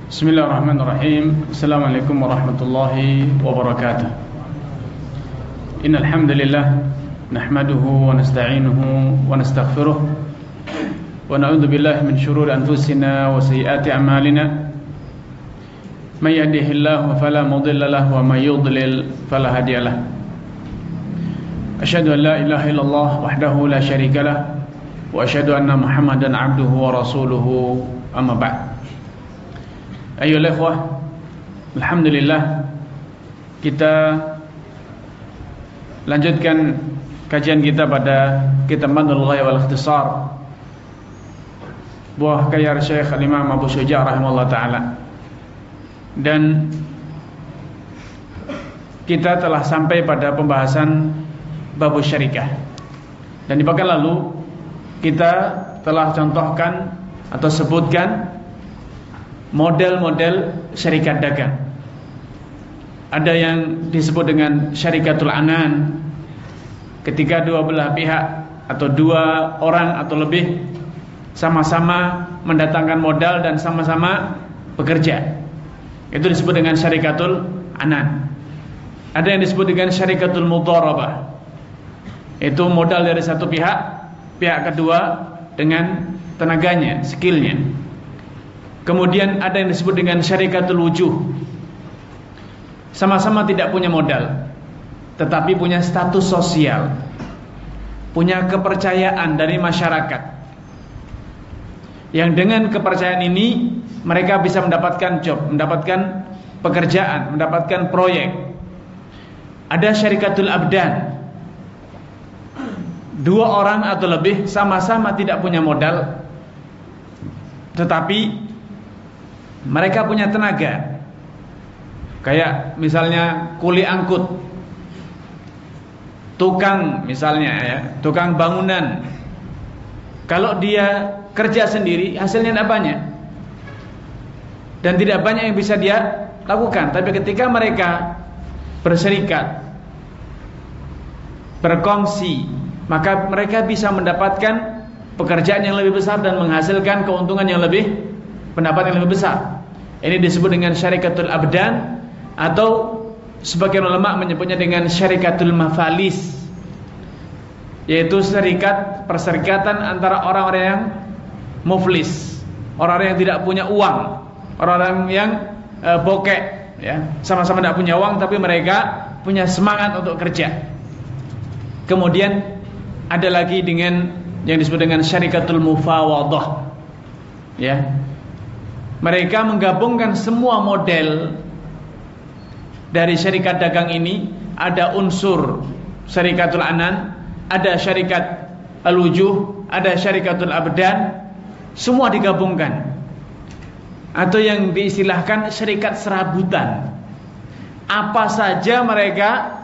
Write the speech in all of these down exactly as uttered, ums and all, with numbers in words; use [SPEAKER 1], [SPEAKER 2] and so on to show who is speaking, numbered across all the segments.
[SPEAKER 1] Bismillahirrahmanirrahim. Assalamualaikum warahmatullahi wabarakatuh. Innal hamdalillah nahmaduhu wa nasta'inuhu wa nastaghfiruh wa na'udzu billahi min shururi anfusina wa sayyiati a'malina. May yahdihillahu fala mudilla lahu wa may yudlil fala hadiya lahu. Asyhadu an la ilaha illallah wahdahu la syarika lah wa asyhadu anna Muhammadan 'abduhu wa rasuluhu, amma ba'd. Ayolah ikhwah, alhamdulillah kita lanjutkan kajian kita pada kitab Madul Ghaya wal Ikhtisar buah karya Syekh Al-Imam Abu Syuja' rahimahullah ta'ala. Dan kita telah sampai pada pembahasan bab syarikah. Dan di pekan lalu kita telah contohkan atau sebutkan model-model syarikat dagang. Ada yang disebut dengan syarikatul anan, ketika dua belah pihak atau dua orang atau lebih sama-sama mendatangkan modal dan sama-sama bekerja. Itu disebut dengan syarikatul anan. Ada yang disebut dengan syarikatul mudharabah. Itu modal dari satu pihak, pihak kedua dengan tenaganya, skillnya. Kemudian ada yang disebut dengan syarikatul wujuh. Sama-sama tidak punya modal, tetapi punya status sosial, punya kepercayaan dari masyarakat, yang dengan kepercayaan ini mereka bisa mendapatkan job, mendapatkan pekerjaan, mendapatkan proyek. Ada syarikatul abdan. Dua orang atau lebih sama-sama tidak punya modal, tetapi mereka punya tenaga. Kayak misalnya kuli angkut, tukang misalnya ya, tukang bangunan. Kalau dia kerja sendiri hasilnya tidak banyak, dan tidak banyak yang bisa dia lakukan. Tapi ketika mereka berserikat, berkongsi, maka mereka bisa mendapatkan pekerjaan yang lebih besar dan menghasilkan keuntungan yang lebih, pendapat yang lebih besar. Ini disebut dengan syarikatul abdan, atau sebagian ulama menyebutnya dengan syarikatul mafalis, yaitu serikat perserikatan antara orang-orang yang muflis, orang-orang yang tidak punya uang, orang-orang yang e, bokek, ya, sama-sama tidak punya uang tapi mereka punya semangat untuk kerja. Kemudian ada lagi dengan yang disebut dengan syarikatul mufawadah, ya. Mereka menggabungkan semua model dari syarikat dagang ini. Ada unsur syarikatul anan, ada syarikat al-wujuh, ada syarikatul abdan, semua digabungkan. Atau yang diistilahkan syarikat serabutan. Apa saja mereka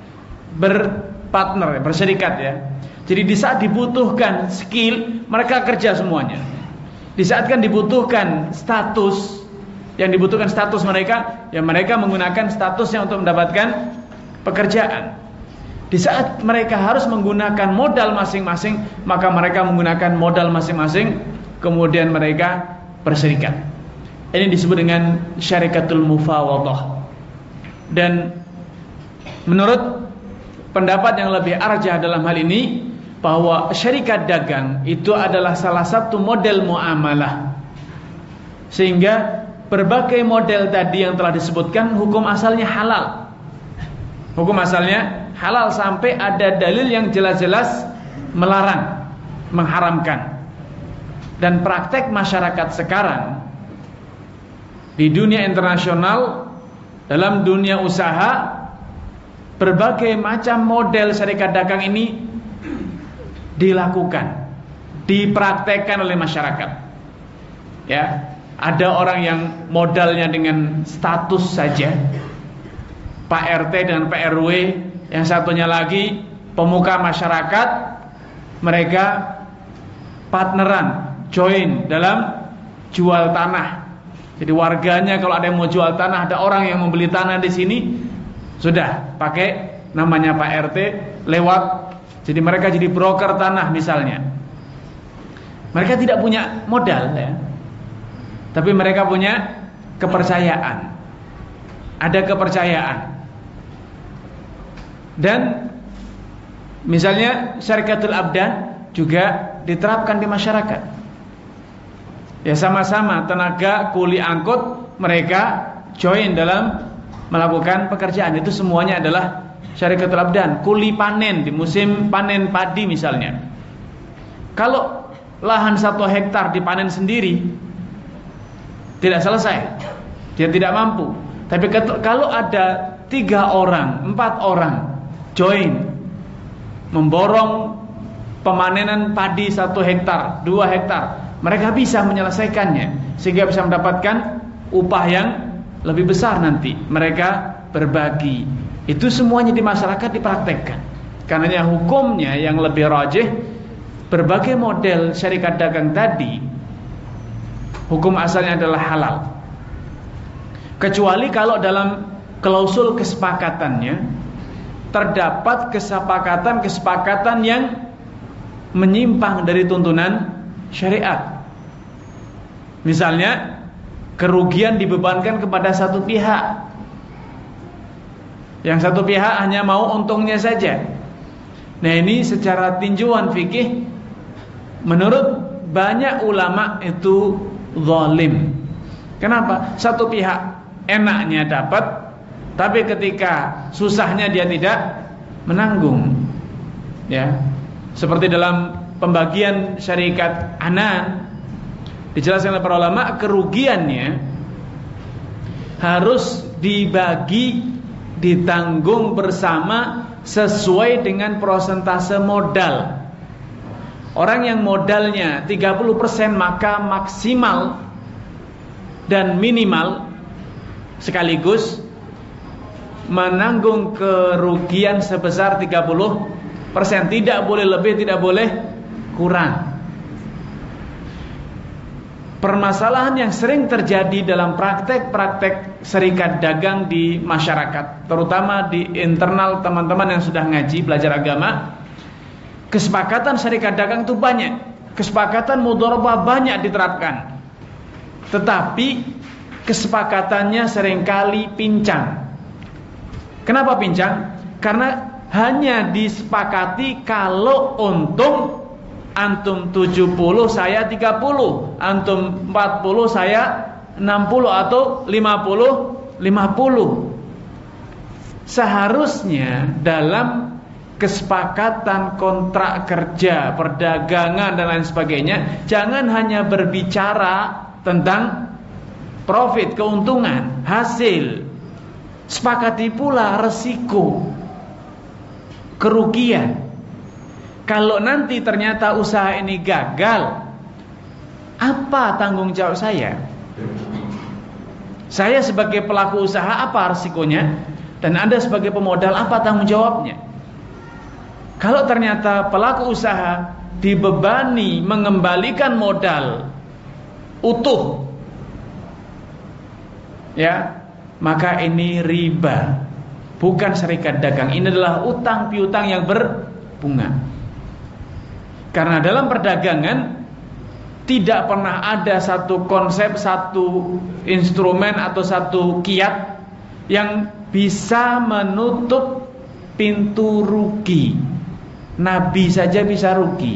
[SPEAKER 1] berpartner, berserikat, ya. Jadi di saat dibutuhkan skill, mereka kerja semuanya. Di saat kan dibutuhkan status, yang dibutuhkan status mereka, ya mereka menggunakan statusnya untuk mendapatkan pekerjaan. Di saat mereka harus menggunakan modal masing-masing, maka mereka menggunakan modal masing-masing, kemudian mereka berserikat. Ini disebut dengan syarikatul mufawadah. Dan menurut pendapat yang lebih arjah dalam hal ini, bahwa syarikat dagang itu adalah salah satu model muamalah, sehingga berbagai model tadi yang telah disebutkan hukum asalnya halal. Hukum asalnya halal sampai ada dalil yang jelas-jelas melarang, mengharamkan. Dan praktek masyarakat sekarang di dunia internasional, dalam dunia usaha, berbagai macam model syarikat dagang ini dilakukan, dipraktekkan oleh masyarakat. Ya, ada orang yang modalnya dengan status saja, Pak R T dan P R W, yang satunya lagi pemuka masyarakat, mereka partneran, join dalam jual tanah. Jadi warganya kalau ada yang mau jual tanah, ada orang yang membeli tanah di sini, sudah pakai namanya Pak R T lewat. Jadi mereka jadi broker tanah misalnya. Mereka tidak punya modal, ya, tapi mereka punya kepercayaan. Ada kepercayaan. Dan misalnya syarikatul abdan juga diterapkan di masyarakat. Ya, sama-sama tenaga kuli angkut, mereka join dalam melakukan pekerjaan. Itu semuanya adalah syarikatul abdan. Kuli panen di musim panen padi misalnya, kalau lahan satu hektar dipanen sendiri tidak selesai, dia tidak mampu. Tapi kalau ada tiga orang, empat orang join memborong pemanenan padi satu hektar, dua hektar, mereka bisa menyelesaikannya sehingga bisa mendapatkan upah yang lebih besar nanti. Mereka berbagi. Itu semuanya di masyarakat dipraktekkan. Karenanya hukumnya yang lebih rajih, berbagai model syarikat dagang tadi hukum asalnya adalah halal, kecuali kalau dalam klausul kesepakatannya terdapat kesepakatan-kesepakatan yang menyimpang dari tuntunan syariat. Misalnya kerugian dibebankan kepada satu pihak, yang satu pihak hanya mau untungnya saja. Nah, ini secara tinjauan fikih menurut banyak ulama itu zalim. Kenapa? Satu pihak enaknya dapat, tapi ketika susahnya dia tidak menanggung. Ya, seperti dalam pembagian syarikat Anan dijelaskan oleh para ulama, kerugiannya harus dibagi, ditanggung bersama sesuai dengan persentase modal. Orang yang modalnya tiga puluh persen maka maksimal dan minimal sekaligus menanggung kerugian sebesar tiga puluh persen. Tidak boleh lebih, tidak boleh kurang. Permasalahan yang sering terjadi dalam praktek-praktek serikat dagang di masyarakat, terutama di internal teman-teman yang sudah ngaji, belajar agama, kesepakatan serikat dagang itu banyak, kesepakatan mudharabah banyak diterapkan, tetapi kesepakatannya seringkali pincang. Kenapa pincang? Karena hanya disepakati kalau untung antum tujuh puluh, saya tiga puluh, antum empat puluh, saya enam puluh, atau lima puluh, lima puluh. Seharusnya dalam kesepakatan kontrak kerja, perdagangan dan lain sebagainya, jangan hanya berbicara tentang profit, keuntungan, hasil. Sepakati pula resiko, kerugian. Kalau nanti ternyata usaha ini gagal, apa tanggung jawab saya? Saya sebagai pelaku usaha apa resikonya? Dan Anda sebagai pemodal apa tanggung jawabnya? Kalau ternyata pelaku usaha dibebani mengembalikan modal utuh, ya, maka ini riba, bukan serikat dagang. Ini adalah utang piutang yang berbunga. Karena dalam perdagangan tidak pernah ada satu konsep, satu instrumen atau satu kiat yang bisa menutup pintu rugi. Nabi saja bisa rugi,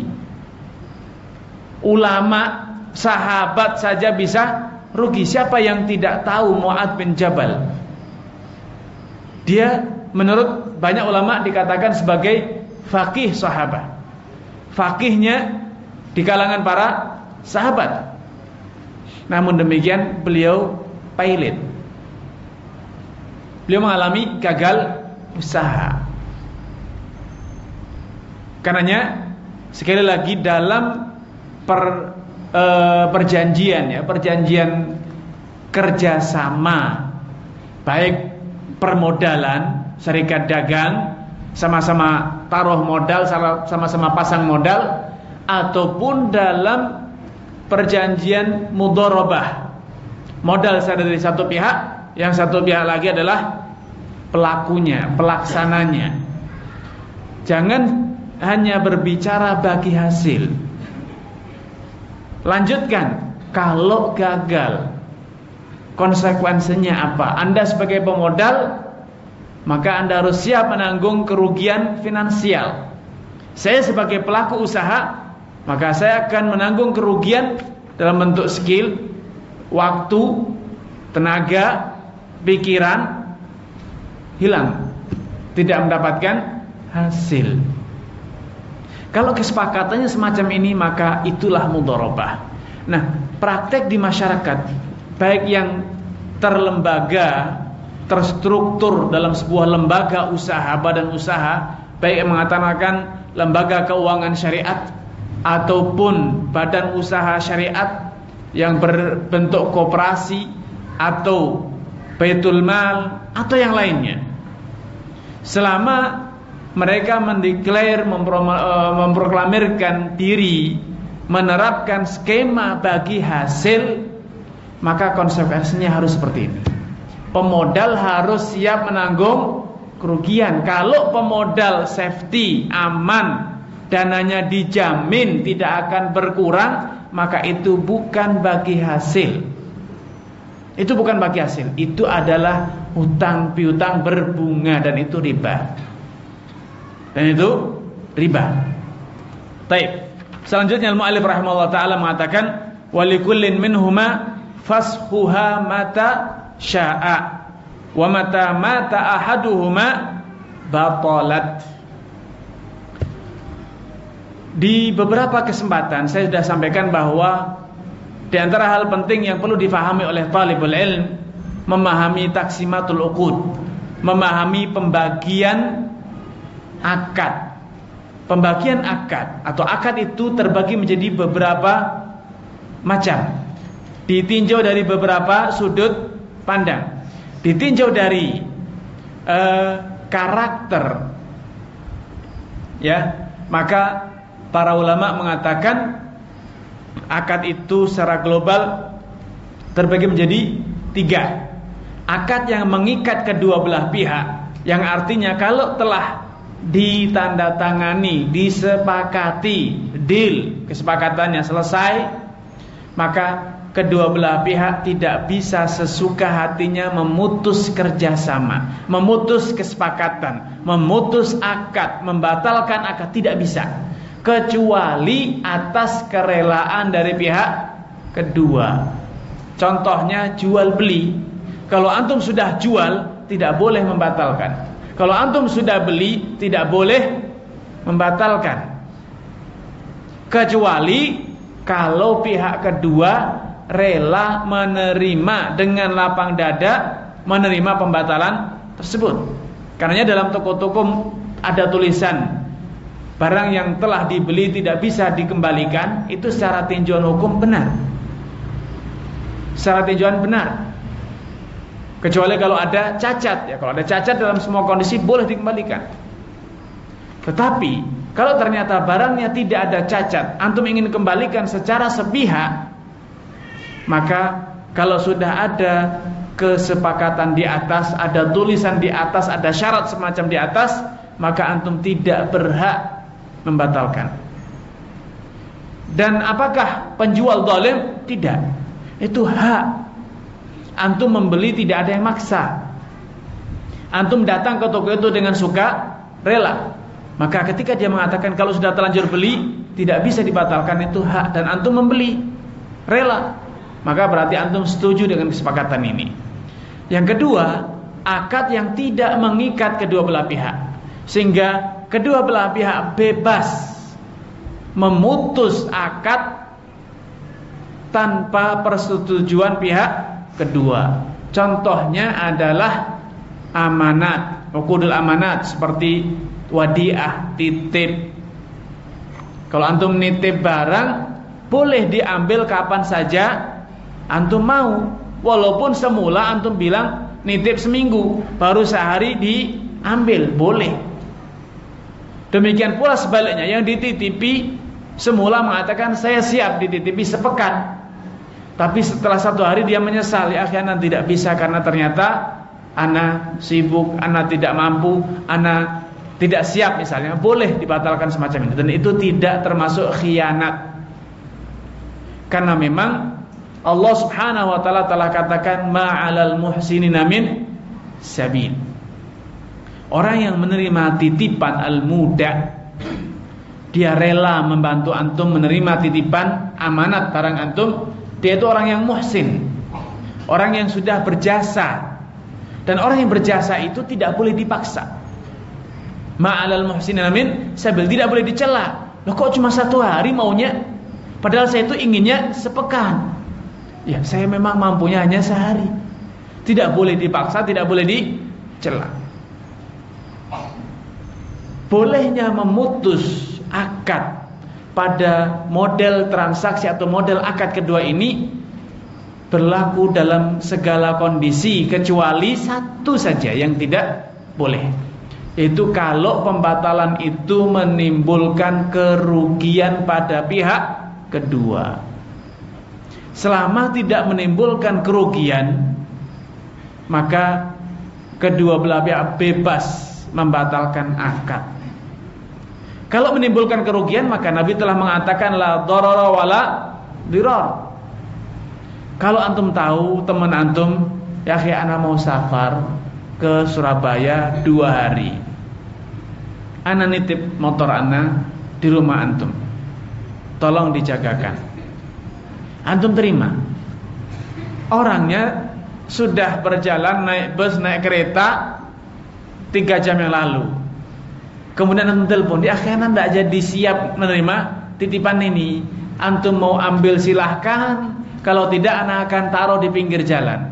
[SPEAKER 1] ulama, sahabat saja bisa rugi. Siapa yang tidak tahu Mu'adz bin Jabal? Dia menurut banyak ulama dikatakan sebagai faqih sahabat, faqihnya di kalangan para sahabat. Namun demikian beliau pailit, beliau mengalami gagal usaha. Karenanya sekali lagi dalam per, e, perjanjian ya, perjanjian kerjasama, baik permodalan, serikat dagang, sama-sama taruh modal, sama-sama pasang modal, ataupun dalam perjanjian mudharabah, modal ada dari satu pihak, yang satu pihak lagi adalah pelakunya, pelaksananya. Jangan hanya berbicara bagi hasil. Lanjutkan, kalau gagal, konsekuensinya apa? Anda sebagai pemodal, maka Anda harus siap menanggung kerugian finansial. Saya sebagai pelaku usaha, maka saya akan menanggung kerugian dalam bentuk skill, waktu, tenaga, pikiran, hilang, tidak mendapatkan hasil. Kalau kesepakatannya semacam ini, maka itulah mudharabah. Nah, praktek di masyarakat, baik yang terlembaga, terstruktur dalam sebuah lembaga usaha, badan usaha, baik yang mengatakan lembaga keuangan syariat ataupun badan usaha syariat yang berbentuk koperasi atau baitul mal atau yang lainnya, selama mereka mendeklar, memproklamirkan diri menerapkan skema bagi hasil, maka konsekuensinya harus seperti ini. Pemodal harus siap menanggung kerugian. Kalau pemodal safety, aman, dananya dijamin tidak akan berkurang, maka itu bukan bagi hasil. Itu bukan bagi hasil. Itu adalah hutang piutang berbunga, dan itu riba. Dan itu riba. Taib. Selanjutnya al-mu'allif rahimahullah ta'ala mengatakan walikullin minhuma fashuha mata sya'a wa mata mata ahaduhuma batalat. Di beberapa kesempatan saya sudah sampaikan bahwa di antara hal penting yang perlu difahami oleh talibul ilm, memahami taksimatul uqud, memahami pembagian akad. Pembagian akad atau akad itu terbagi menjadi beberapa macam, ditinjau dari beberapa sudut pandang. Ditinjau dari uh, karakter, ya, maka para ulama mengatakan akad itu secara global terbagi menjadi tiga. Akad yang mengikat kedua belah pihak, yang artinya kalau telah ditandatangani, disepakati, deal, kesepakatannya selesai, maka kedua belah pihak tidak bisa sesuka hatinya memutus kerjasama, memutus kesepakatan, memutus akad, membatalkan akad, tidak bisa, kecuali atas kerelaan dari pihak kedua. Contohnya jual beli. Kalau antum sudah jual, tidak boleh membatalkan. Kalau antum sudah beli, tidak boleh membatalkan, kecuali kalau pihak kedua rela menerima dengan lapang dada, menerima pembatalan tersebut. Karena dalam toko-toko ada tulisan barang yang telah dibeli tidak bisa dikembalikan, itu secara tinjauan hukum benar, secara tinjauan benar. Kecuali kalau ada cacat, ya kalau ada cacat dalam semua kondisi boleh dikembalikan. Tetapi kalau ternyata barangnya tidak ada cacat, antum ingin kembalikan secara sepihak, maka kalau sudah ada kesepakatan di atas, ada tulisan di atas, ada syarat semacam di atas, maka antum tidak berhak membatalkan. Dan apakah penjual zalim? Tidak. Itu hak. Antum membeli tidak ada yang maksa. Antum datang ke toko itu dengan suka rela. Maka ketika dia mengatakan kalau sudah terlanjur beli tidak bisa dibatalkan, itu hak, dan antum membeli rela, maka berarti antum setuju dengan kesepakatan ini. Yang kedua, akad yang tidak mengikat kedua belah pihak, sehingga kedua belah pihak bebas memutus akad tanpa persetujuan pihak kedua. Contohnya adalah amanat, uqudul amanat, seperti wadiah, titip. Kalau antum nitip barang, boleh diambil kapan saja antum mau, walaupun semula antum bilang nitip seminggu, baru sehari diambil, boleh. Demikian pula sebaliknya, yang dititipi semula mengatakan saya siap dititipi sepekan, tapi setelah satu hari dia menyesal, ya akhirnya tidak bisa karena ternyata ana sibuk, ana tidak mampu, ana tidak siap misalnya, boleh dibatalkan semacam ini. Dan itu tidak termasuk khianat, karena memang Allah Subhanahu wa taala telah katakan ma'alal muhsinina min sabil. Orang yang menerima titipan al-muda, dia rela membantu antum menerima titipan amanat barang antum, dia itu orang yang muhsin, orang yang sudah berjasa. Dan orang yang berjasa itu tidak boleh dipaksa. Ma'alal muhsinina min sabil, tidak boleh dicela. Loh kok cuma satu hari maunya? Padahal saya itu inginnya sepekan. Ya, saya memang mampunya hanya sehari. Tidak boleh dipaksa, tidak boleh dicela. Bolehnya memutus akad pada model transaksi atau model akad kedua ini berlaku dalam segala kondisi, kecuali satu saja yang tidak boleh. Itu kalau pembatalan itu menimbulkan kerugian pada pihak kedua. Selama tidak menimbulkan kerugian, maka kedua belah pihak bebas membatalkan akad. Kalau menimbulkan kerugian, maka Nabi telah mengatakan la dharara wala dirar. Kalau antum tahu teman antum, ya akhi ana mau safar ke Surabaya dua hari, ana nitip motor ana di rumah antum, tolong dijagakan. Antum terima. Orangnya sudah berjalan naik bus, naik kereta tiga jam yang lalu. Kemudian antum telepon, dia akhirnya tidak jadi siap menerima titipan ini. Antum mau ambil silahkan, kalau tidak anak akan taruh di pinggir jalan.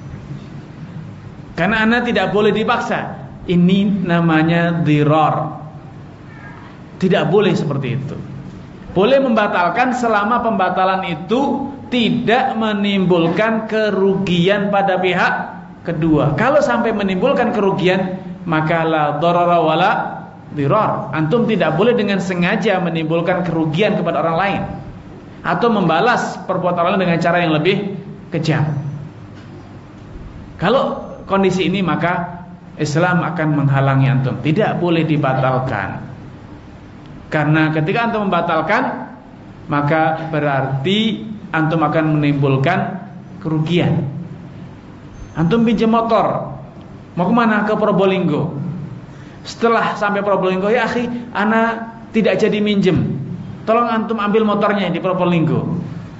[SPEAKER 1] Karena anak tidak boleh dipaksa. Ini namanya dhirar. Tidak boleh seperti itu. Boleh membatalkan selama pembatalan itu tidak menimbulkan kerugian pada pihak kedua. Kalau sampai menimbulkan kerugian, maka la dharara wala dirar. Antum tidak boleh dengan sengaja menimbulkan kerugian kepada orang lain atau membalas perbuatan orang lain dengan cara yang lebih kejam. Kalau kondisi ini, maka Islam akan menghalangi antum. Tidak boleh dibatalkan. Karena ketika antum membatalkan, maka berarti antum akan menimbulkan kerugian. Antum pinjam motor, mau kemana? Ke Probolinggo. Setelah sampai Probolinggo, ya akhi, ana tidak jadi minjem, tolong antum ambil motornya di Probolinggo.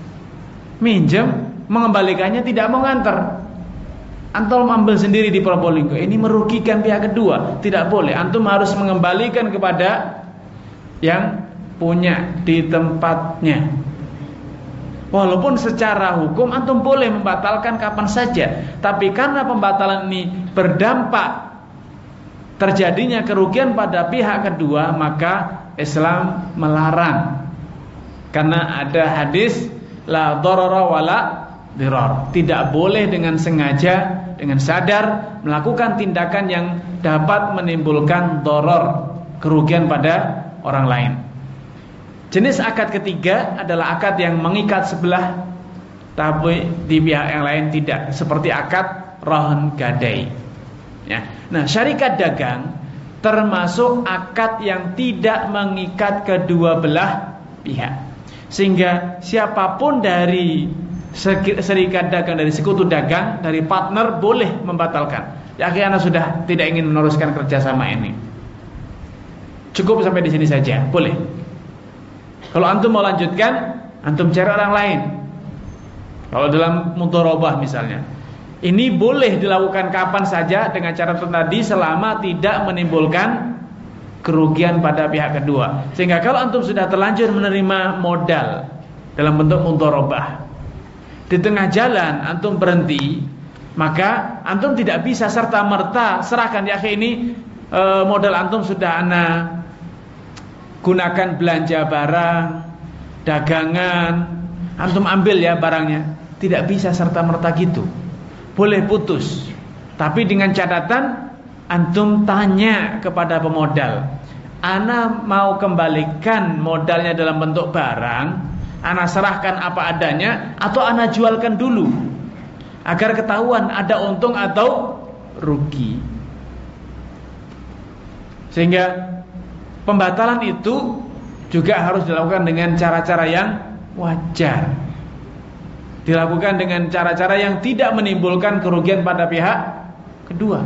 [SPEAKER 1] Minjem, mengembalikannya tidak mau nganter, antum ambil sendiri di Probolinggo. Ini merugikan pihak kedua. Tidak boleh. Antum harus mengembalikan kepada yang punya di tempatnya. Walaupun secara hukum antum boleh membatalkan kapan saja, tapi karena pembatalan ini berdampak terjadinya kerugian pada pihak kedua, maka Islam melarang. Karena ada hadis la dharara wala dirar. Tidak boleh dengan sengaja, dengan sadar melakukan tindakan yang dapat menimbulkan dharar, kerugian pada orang lain. Jenis akad ketiga adalah akad yang mengikat sebelah, tapi di pihak yang lain tidak, seperti akad rahn gadai. Ya. Nah, syarikat dagang termasuk akad yang tidak mengikat kedua belah pihak, sehingga siapapun dari serikat dagang, dari sekutu dagang, dari partner boleh membatalkan. Ya, akhirnya sudah tidak ingin meneruskan kerjasama ini, cukup sampai di sini saja, boleh. Kalau antum mau lanjutkan, antum cari orang lain. Kalau dalam mudharabah misalnya, ini boleh dilakukan kapan saja dengan cara tadi, selama tidak menimbulkan kerugian pada pihak kedua. Sehingga kalau antum sudah terlanjur menerima modal dalam bentuk mudharabah, di tengah jalan antum berhenti, maka antum tidak bisa serta-merta serahkan, ya akhi, ini e, modal antum sudah ana gunakan belanja barang, dagangan, antum ambil ya barangnya. Tidak bisa serta-merta gitu. Boleh putus, tapi dengan catatan antum tanya kepada pemodal, ana mau kembalikan modalnya dalam bentuk barang, ana serahkan apa adanya, atau ana jualkan dulu, agar ketahuan ada untung atau rugi. Sehingga pembatalan itu juga harus dilakukan dengan cara-cara yang wajar. dilakukan dengan cara-cara yang tidak menimbulkan kerugian pada pihak kedua.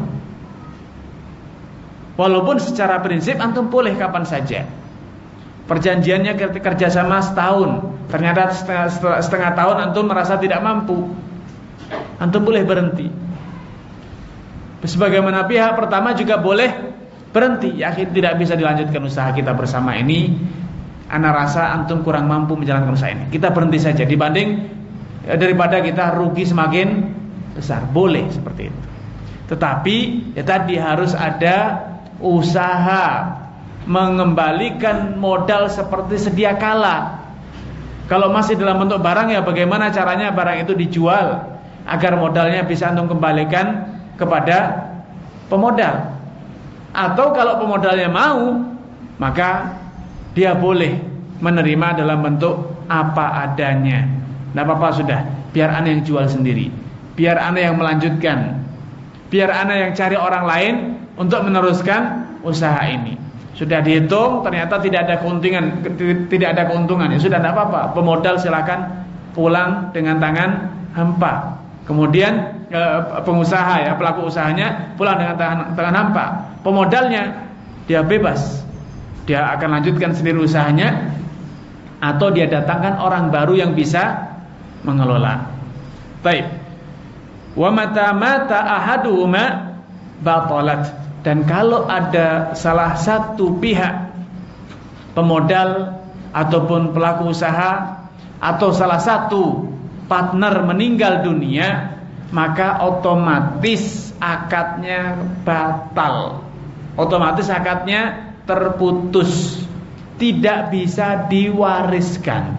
[SPEAKER 1] Walaupun secara prinsip antum boleh kapan saja. Perjanjiannya kerjasama setahun, ternyata setengah, setengah, setengah tahun antum merasa tidak mampu, antum boleh berhenti. Sebagaimana pihak pertama juga boleh berhenti, yakin tidak bisa dilanjutkan usaha kita bersama ini, ana rasa antum kurang mampu menjalankan usaha ini, kita berhenti saja dibanding ya, daripada kita rugi semakin besar. Boleh seperti itu. Tetapi ya tadi harus ada usaha mengembalikan modal seperti sedia kala. Kalau masih dalam bentuk barang, ya bagaimana caranya barang itu dijual agar modalnya bisa antum kembalikan kepada pemodal. Atau kalau pemodalnya mau, maka dia boleh menerima dalam bentuk apa adanya. Tidak apa-apa, sudah, biar ana yang jual sendiri, biar ana yang melanjutkan, biar ana yang cari orang lain untuk meneruskan usaha ini. Sudah dihitung, ternyata tidak ada keuntungan, tidak ada keuntungan, ya sudah, tidak apa-apa, pemodal silakan pulang dengan tangan hampa. Kemudian pengusaha, ya pelaku usahanya pulang dengan tangan, tangan hampa. Pemodalnya dia bebas, dia akan lanjutkan sendiri usahanya, atau dia datangkan orang baru yang bisa mengelola. Baik. Wa mata mata ahaduhuma batalat. Dan kalau ada salah satu pihak, pemodal ataupun pelaku usaha, atau salah satu partner meninggal dunia, maka otomatis akadnya batal, otomatis akadnya terputus, tidak bisa diwariskan.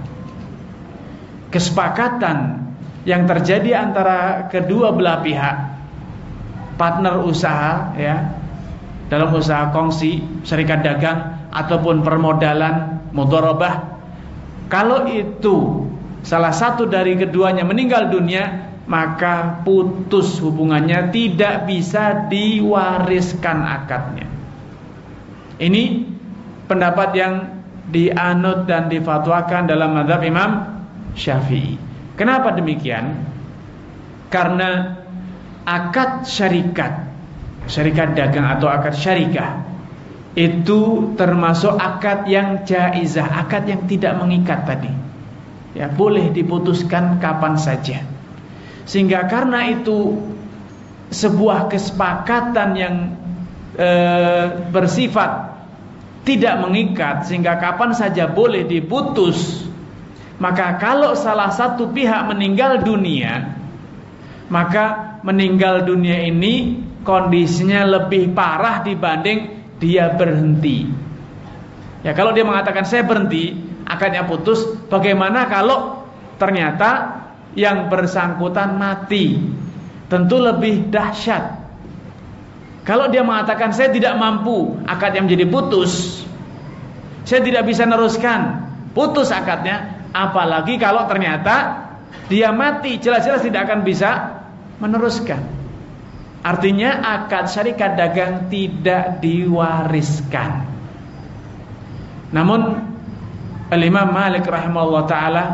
[SPEAKER 1] Kesepakatan yang terjadi antara kedua belah pihak, partner usaha, ya, dalam usaha kongsi, serikat dagang ataupun permodalan, mudharabah, kalau itu salah satu dari keduanya meninggal dunia, maka putus hubungannya, tidak bisa diwariskan akadnya. Ini pendapat yang dianut dan difatwakan dalam mazhab Imam Syafi'i. Kenapa demikian? Karena akad syarikat, syarikat dagang atau akad syarikah, itu termasuk akad yang jaizah, akad yang tidak mengikat tadi, ya, boleh diputuskan kapan saja. Sehingga karena itu sebuah kesepakatan yang e, bersifat tidak mengikat, sehingga kapan saja boleh diputus. Maka kalau salah satu pihak meninggal dunia, maka meninggal dunia ini kondisinya lebih parah dibanding dia berhenti. Ya, kalau dia mengatakan saya berhenti, akadnya putus, bagaimana kalau ternyata yang bersangkutan mati? Tentu lebih dahsyat. Kalau dia mengatakan saya tidak mampu, akadnya menjadi putus, saya tidak bisa neruskan, putus akadnya. Apalagi kalau ternyata dia mati, jelas-jelas tidak akan bisa meneruskan. Artinya akad syarikat dagang tidak diwariskan. Namun Al-Imam Malik rahimahullah ta'ala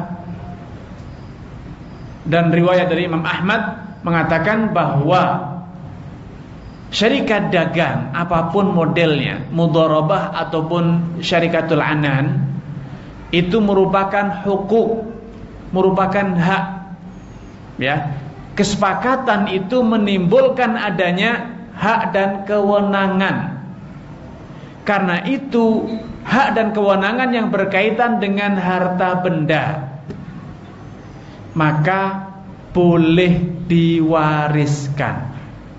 [SPEAKER 1] dan riwayat dari Imam Ahmad mengatakan bahwa syarikat dagang apapun modelnya, mudharabah ataupun syarikatul anan, itu merupakan hukuk, merupakan hak, ya. Kesepakatan itu menimbulkan adanya hak dan kewenangan. Karena itu hak dan kewenangan yang berkaitan dengan harta benda, maka boleh diwariskan.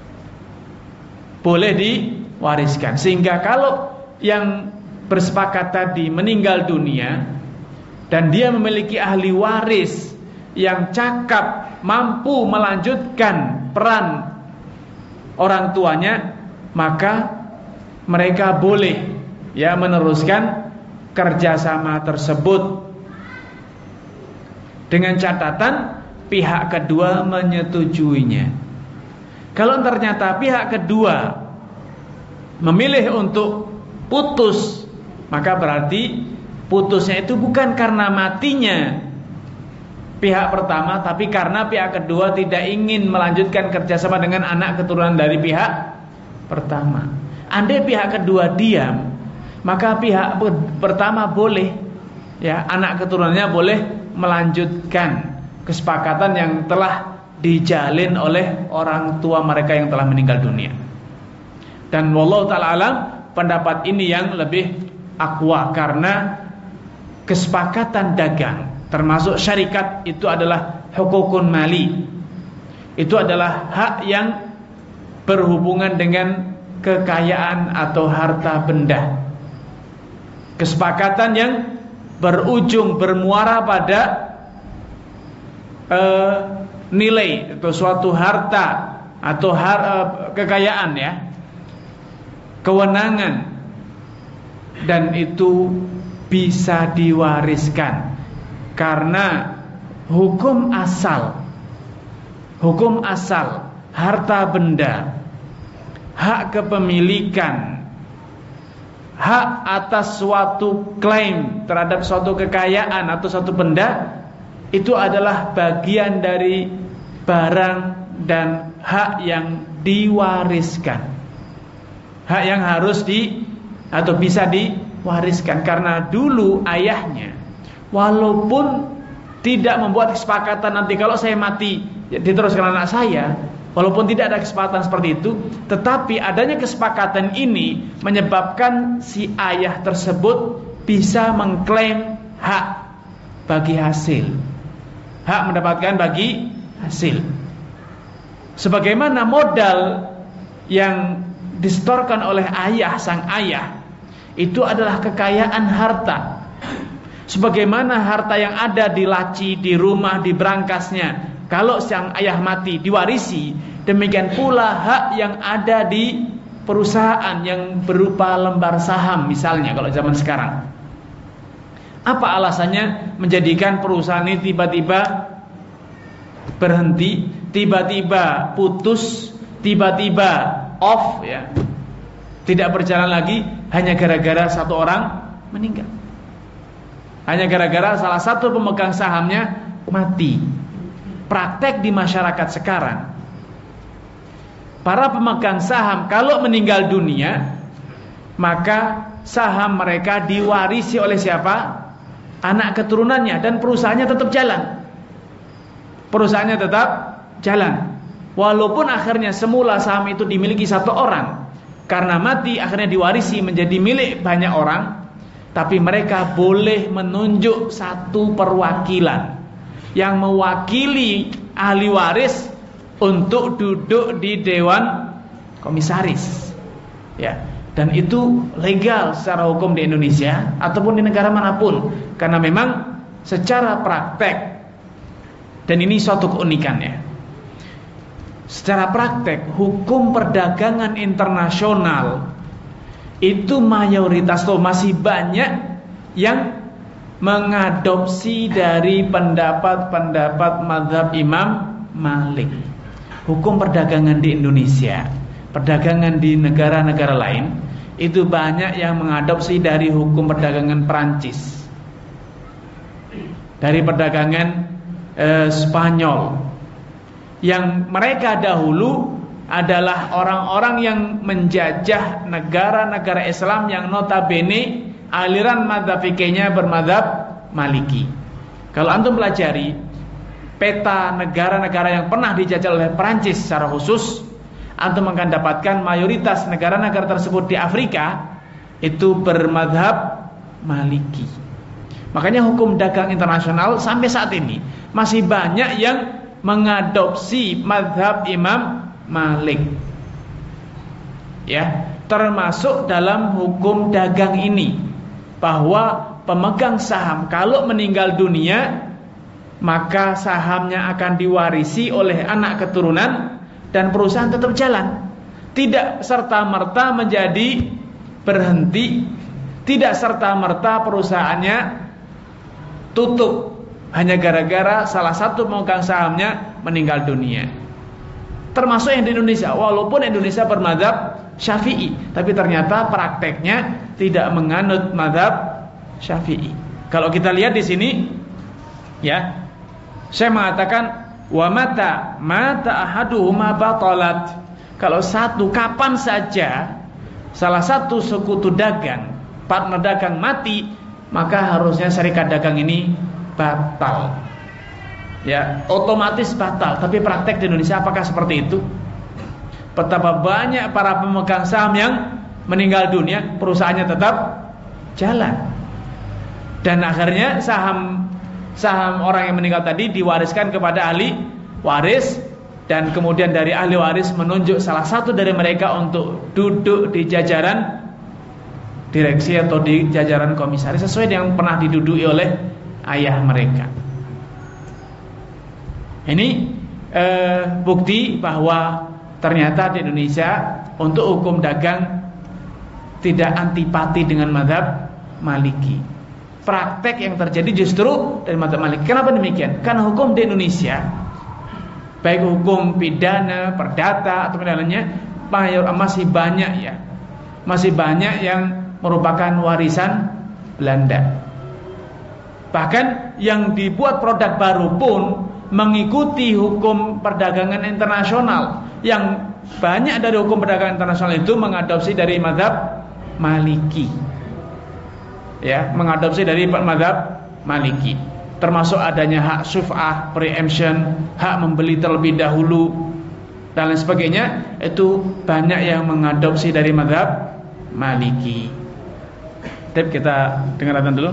[SPEAKER 1] Boleh diwariskan. Sehingga kalau yang bersepakat tadi meninggal dunia dan dia memiliki ahli waris yang cakap, mampu melanjutkan peran orang tuanya, maka mereka boleh, ya, meneruskan kerjasama tersebut dengan catatan pihak kedua menyetujuinya. Kalau ternyata pihak kedua memilih untuk putus, maka berarti putusnya itu bukan karena matinya pihak pertama, tapi karena pihak kedua tidak ingin melanjutkan kerjasama dengan anak keturunan dari pihak pertama. Andai pihak kedua diam, maka pihak pertama boleh, ya, anak keturunannya boleh melanjutkan kesepakatan yang telah dijalin oleh orang tua mereka yang telah meninggal dunia. Dan wallahu ta'ala alam, pendapat ini yang lebih aqwa, karena kesepakatan dagang termasuk syarikat itu adalah hukukun mali. Itu adalah hak yang berhubungan dengan kekayaan atau harta benda. Kesepakatan yang berujung bermuara pada uh, nilai atau suatu harta atau har, uh, kekayaan, ya, kewenangan, dan itu bisa diwariskan. Karena hukum asal, hukum asal harta benda, hak kepemilikan, hak atas suatu klaim terhadap suatu kekayaan atau suatu benda, itu adalah bagian dari barang dan hak yang diwariskan, hak yang harus di atau bisa diwariskan. Karena dulu ayahnya, walaupun tidak membuat kesepakatan nanti kalau saya mati diteruskan anak saya, walaupun tidak ada kesepakatan seperti itu, tetapi adanya kesepakatan ini menyebabkan si ayah tersebut bisa mengklaim hak bagi hasil, hak mendapatkan bagi hasil. Sebagaimana modal yang disetorkan oleh ayah, sang ayah, itu adalah kekayaan harta. Sebagaimana harta yang ada di laci, di rumah, di berangkasnya, kalau sang ayah mati diwarisi, demikian pula hak yang ada di perusahaan yang berupa lembar saham misalnya kalau zaman sekarang. Apa alasannya menjadikan perusahaan ini tiba-tiba berhenti, tiba-tiba putus, tiba-tiba off, ya, tidak berjalan lagi, hanya gara-gara satu orang meninggal, hanya gara-gara salah satu pemegang sahamnya mati. Praktek di masyarakat sekarang, para pemegang saham kalau meninggal dunia, maka saham mereka diwarisi oleh siapa? Anak keturunannya, dan perusahaannya tetap jalan. Perusahaannya tetap jalan, walaupun akhirnya semula saham itu dimiliki satu orang, karena mati akhirnya diwarisi menjadi milik banyak orang. Tapi mereka boleh menunjuk satu perwakilan yang mewakili ahli waris untuk duduk di dewan komisaris, ya. Dan itu legal secara hukum di Indonesia ataupun di negara manapun, karena memang secara praktek, dan ini suatu keunikan, ya, secara praktek hukum perdagangan internasional itu mayoritas tuh masih banyak yang mengadopsi dari pendapat-pendapat mazhab Imam Malik. Hukum perdagangan di Indonesia, perdagangan di negara-negara lain, itu banyak yang mengadopsi dari hukum perdagangan Perancis, dari perdagangan eh, Spanyol, yang mereka dahulu adalah orang-orang yang menjajah negara-negara Islam yang notabene aliran mazhab fikihnya bermadzhab Maliki. Kalau antum pelajari peta negara-negara yang pernah dijajah oleh Perancis secara khusus, antum akan dapatkan mayoritas negara-negara tersebut di Afrika itu bermadzhab Maliki. Makanya hukum dagang internasional sampai saat ini masih banyak yang mengadopsi mazhab Imam Malik, ya, termasuk dalam hukum dagang ini, bahwa pemegang saham kalau meninggal dunia, maka sahamnya akan diwarisi oleh anak keturunan dan perusahaan tetap jalan, tidak serta-merta menjadi berhenti, tidak serta-merta perusahaannya tutup hanya gara-gara salah satu pemegang sahamnya meninggal dunia. Termasuk yang di Indonesia, walaupun Indonesia bermadzhab Syafi'i, tapi ternyata prakteknya tidak menganut mazhab Syafi'i. Kalau kita lihat di sini, ya, Saya mengatakan wa mata mata ahaduhuma batalat. Kalau satu, kapan saja salah satu sekutu dagang, partner dagang mati, maka harusnya syarikat dagang ini batal. Ya, otomatis batal. Tapi praktek di Indonesia apakah seperti itu? Betapa banyak para pemegang saham yang meninggal dunia, perusahaannya tetap jalan. Dan akhirnya saham saham orang yang meninggal tadi diwariskan kepada ahli waris, dan kemudian dari ahli waris menunjuk salah satu dari mereka untuk duduk di jajaran direksi atau di jajaran komisaris sesuai dengan pernah diduduki oleh ayah mereka. Ini eh, bukti bahwa ternyata di Indonesia untuk hukum dagang tidak antipati dengan mazhab Maliki. Praktek yang terjadi justru dari mazhab Maliki. Kenapa demikian? Karena hukum di Indonesia, baik hukum pidana, perdata atau lainnya, masih banyak ya, masih banyak yang merupakan warisan Belanda. Bahkan yang dibuat produk baru pun mengikuti hukum perdagangan internasional. Yang banyak dari hukum perdagangan internasional itu mengadopsi dari mazhab Maliki. Ya, mengadopsi dari mazhab Maliki. Termasuk adanya hak syuf'ah, preemption, hak membeli terlebih dahulu dan lain sebagainya, itu banyak yang mengadopsi dari mazhab Maliki. Tip kita dengarkan dulu.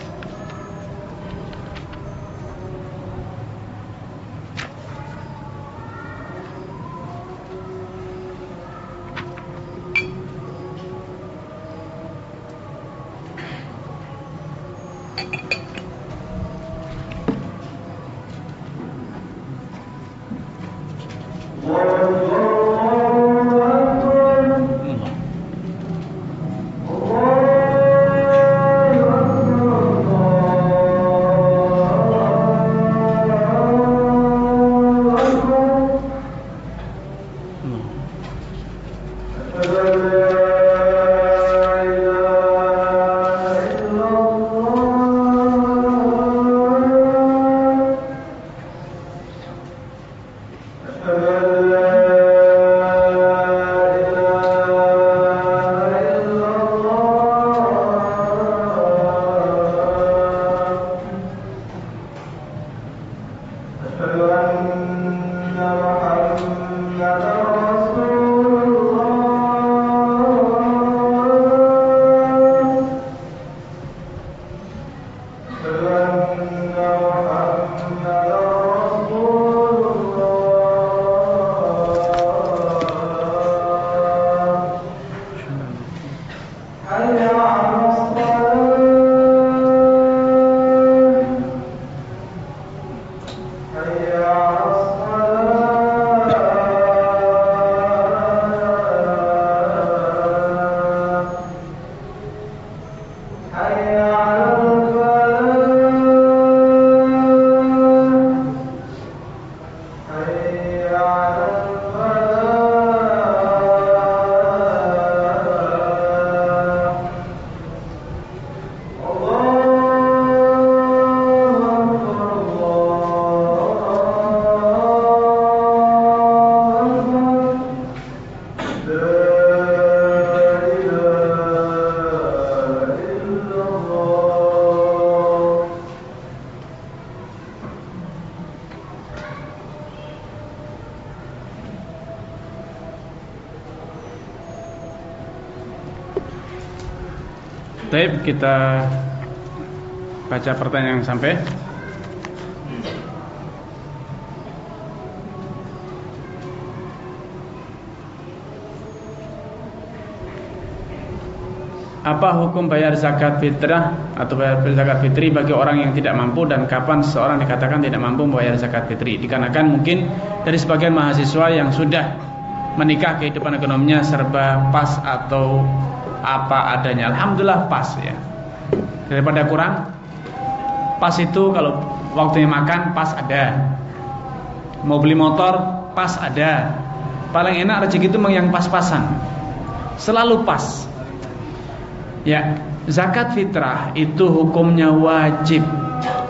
[SPEAKER 1] Baik, kita baca pertanyaan yang sampai. Apa hukum bayar zakat fitrah atau bayar zakat fitri bagi orang yang tidak mampu, dan kapan seseorang dikatakan tidak mampu membayar zakat fitri? Dikarenakan mungkin dari sebagian mahasiswa yang sudah menikah kehidupan ekonominya serba pas atau apa adanya. Alhamdulillah pas ya. Daripada kurang, pas itu kalau waktunya makan pas ada. Mau beli motor pas ada. Paling enak rezeki itu yang pas-pasan. Selalu pas. Ya, zakat fitrah itu hukumnya wajib.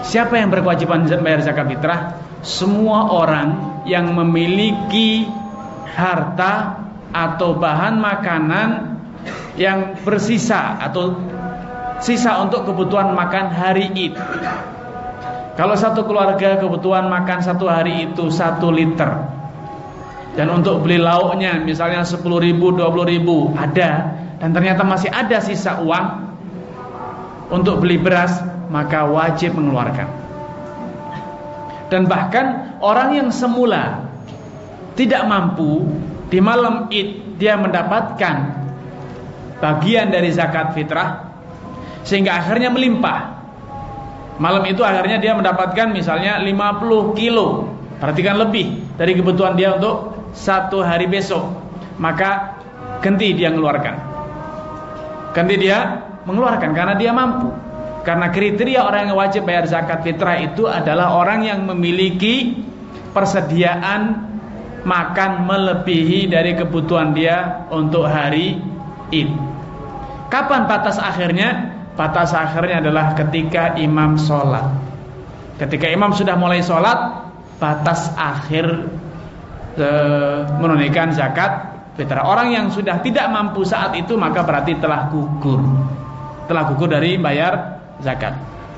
[SPEAKER 1] Siapa yang berkewajiban bayar zakat fitrah? Semua orang yang memiliki harta atau bahan makanan yang bersisa atau sisa untuk kebutuhan makan hari Id. Kalau satu keluarga kebutuhan makan satu hari itu satu liter, dan untuk beli lauknya misalnya sepuluh ribu, dua puluh ribu ada, dan ternyata masih ada sisa uang untuk beli beras, maka wajib mengeluarkan. Dan bahkan orang yang semula tidak mampu, di malam Id dia mendapatkan bagian dari zakat fitrah sehingga akhirnya melimpah. Malam itu akhirnya dia mendapatkan misalnya lima puluh kilo, perhatikan lebih dari kebutuhan dia untuk satu hari besok, maka ganti dia mengeluarkan. Ganti dia mengeluarkan karena dia mampu. Karena kriteria orang yang wajib bayar zakat fitrah itu adalah orang yang memiliki persediaan makan melebihi dari kebutuhan dia untuk hari Id. Kapan batas akhirnya? Batas akhirnya adalah ketika imam sholat. Ketika imam sudah mulai sholat, batas akhir e, menunaikan zakat fitrah. Orang yang sudah tidak mampu saat itu, maka berarti telah gugur, telah gugur dari bayar zakat.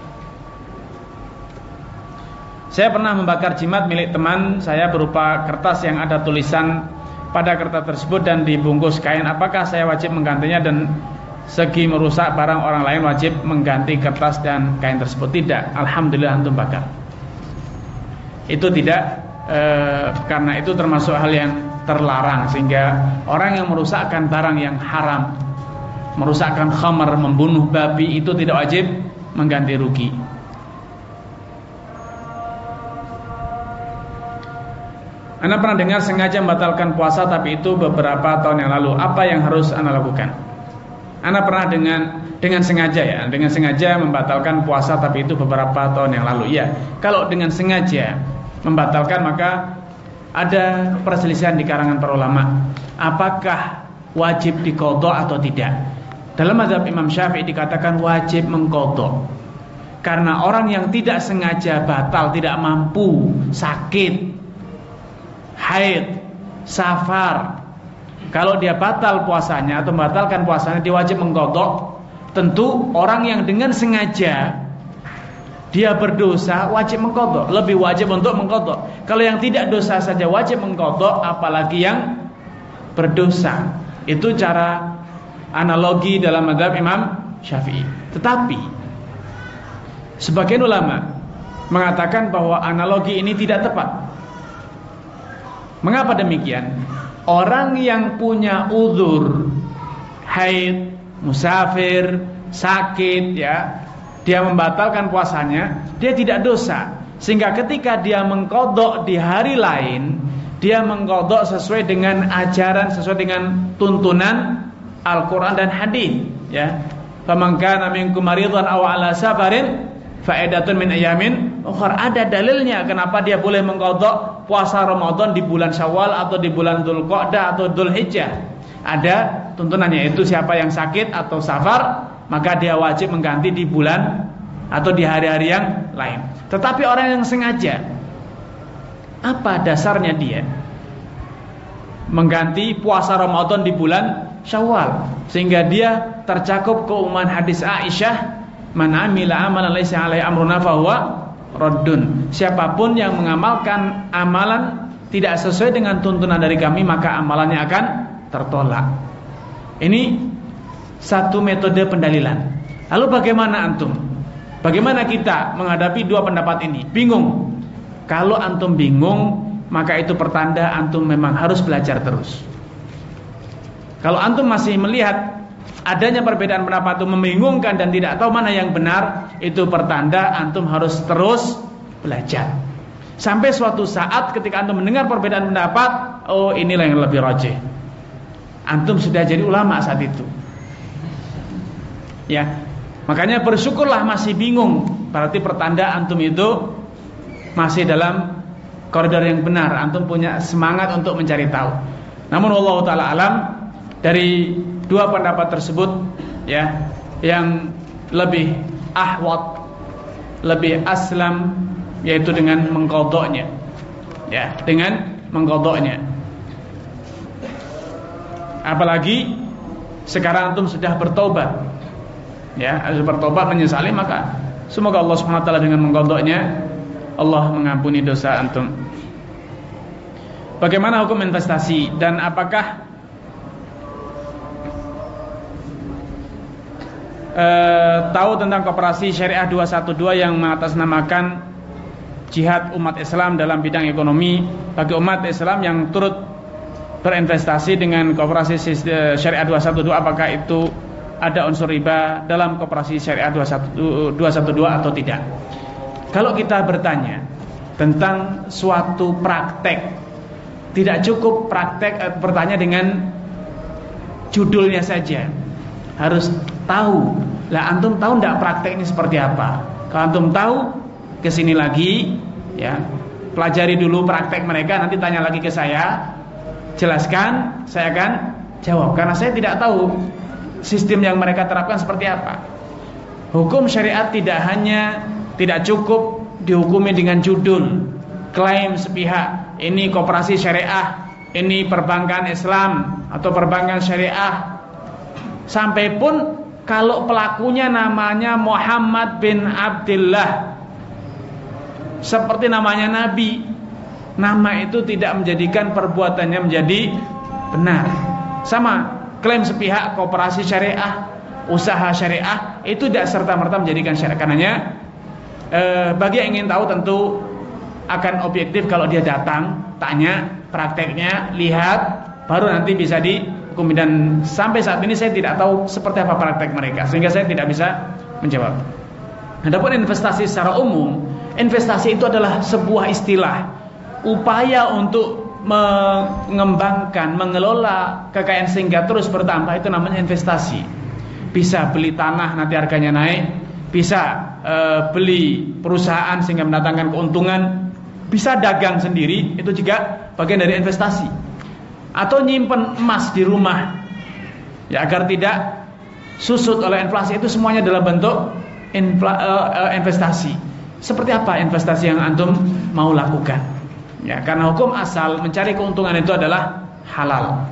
[SPEAKER 1] Saya pernah membakar jimat milik teman saya berupa kertas yang ada tulisan pada kertas tersebut dan dibungkus kain. Apakah saya wajib menggantinya? Dan segi merusak barang orang lain wajib mengganti kertas dan kain tersebut? Tidak. Alhamdulillah antum bakar. Itu tidak e, karena itu termasuk hal yang terlarang, sehingga orang yang merusakkan barang yang haram, merusakkan khamar, membunuh babi, itu tidak wajib mengganti rugi. Anda pernah dengar sengaja membatalkan puasa tapi itu beberapa tahun yang lalu. Apa yang harus Anda lakukan? Anda pernah dengan dengan sengaja ya, dengan sengaja membatalkan puasa tapi itu beberapa tahun yang lalu. Ya, kalau dengan sengaja membatalkan maka ada perselisihan di kalangan para ulama. Apakah wajib diqadha atau tidak? Dalam mazhab Imam Syafi'i dikatakan wajib mengqadha. Karena orang yang tidak sengaja batal, tidak mampu, sakit, haid, safar, kalau dia batal puasanya atau membatalkan puasanya, dia wajib mengqadha. Tentu orang yang dengan sengaja dia berdosa wajib mengqadha, lebih wajib untuk mengqadha. Kalau yang tidak dosa saja wajib mengqadha, apalagi yang berdosa. Itu cara analogi dalam mazhab Imam Syafi'i. Tetapi sebagian ulama mengatakan bahwa analogi ini tidak tepat. Mengapa demikian? Orang yang punya uzur, haid, musafir, sakit, ya, dia membatalkan puasanya, dia tidak dosa. Sehingga ketika dia mengqadha di hari lain, dia mengqadha sesuai dengan ajaran, sesuai dengan tuntunan Al-Quran dan hadis. Ya, faman kana minkum maridan aw ala safarin faedatun min ayamin ukhra. Ada dalilnya kenapa dia boleh mengqadha puasa Ramadan di bulan Syawal atau di bulan Dzulqa'dah atau Dzulhijjah. Ada tuntunannya, itu siapa yang sakit atau safar maka dia wajib mengganti di bulan atau di hari-hari yang lain. Tetapi orang yang sengaja, apa dasarnya dia mengganti puasa Ramadan di bulan Syawal sehingga dia tercakup keumuman hadis Aisyah, man amila amalan laisa alaihi amruna fahuwa raddun. Siapapun yang mengamalkan amalan tidak sesuai dengan tuntunan dari kami, maka amalannya akan tertolak. Ini satu metode pendalilan. Lalu bagaimana antum? Bagaimana kita menghadapi dua pendapat ini? Bingung. Kalau antum bingung, maka itu pertanda antum memang harus belajar terus. Kalau antum masih melihat adanya perbedaan pendapat itu membingungkan dan tidak tahu mana yang benar, itu pertanda antum harus terus belajar. Sampai suatu saat ketika antum mendengar perbedaan pendapat, oh inilah yang lebih rajih, antum sudah jadi ulama saat itu. Ya, makanya bersyukurlah masih bingung, berarti pertanda antum itu masih dalam koridor yang benar, antum punya semangat untuk mencari tahu. Namun Allah Ta'ala alam, dari dua pendapat tersebut, ya, yang lebih ahwat, lebih aslam, yaitu dengan mengqadha'nya. Ya, dengan mengqadha'nya. Apalagi sekarang antum sudah bertobat. Ya, harus bertobat menyesali, maka semoga Allah Subhanahu wa taala dengan mengqadha'nya Allah mengampuni dosa antum. Bagaimana hukum investasi dan apakah eh, tahu tentang koperasi syariah dua satu dua yang mengatasnamakan jihad umat Islam dalam bidang ekonomi bagi umat Islam yang turut berinvestasi dengan koperasi syariah dua satu dua, apakah itu ada unsur riba dalam koperasi syariah dua satu dua atau tidak? Kalau kita bertanya tentang suatu praktek, tidak cukup praktek eh, bertanya dengan judulnya saja. Harus tahu. Lah antum tahu enggak praktek ini seperti apa? Kalau antum tahu, kesini lagi, ya, pelajari dulu praktek mereka, nanti tanya lagi ke saya, jelaskan, saya akan jawab. Karena saya tidak tahu sistem yang mereka terapkan seperti apa. Hukum syariat tidak hanya tidak cukup dihukumi dengan judul, klaim sepihak, ini koperasi syariah, ini perbankan Islam atau perbankan syariah. Sampai pun kalau pelakunya namanya Muhammad bin Abdullah, seperti namanya Nabi, nama itu tidak menjadikan perbuatannya menjadi benar. Sama, klaim sepihak koperasi syariah, usaha syariah, itu tidak serta-merta menjadikan syariah. Karenanya eh, bagi yang ingin tahu tentu akan objektif kalau dia datang, tanya prakteknya, lihat, baru nanti bisa dihukumi. Dan sampai saat ini saya tidak tahu seperti apa praktek mereka, sehingga saya tidak bisa menjawab. Adapun investasi secara umum, investasi itu adalah sebuah istilah, upaya untuk mengembangkan, mengelola kekayaan sehingga terus bertambah, itu namanya investasi. Bisa beli tanah nanti harganya naik, bisa e, beli perusahaan sehingga mendatangkan keuntungan, bisa dagang sendiri, itu juga bagian dari investasi. Atau nyimpen emas di rumah, ya, agar tidak susut oleh inflasi, itu semuanya dalam bentuk infla, uh, investasi. Seperti apa investasi yang antum mau lakukan? Ya, karena hukum asal mencari keuntungan itu adalah halal.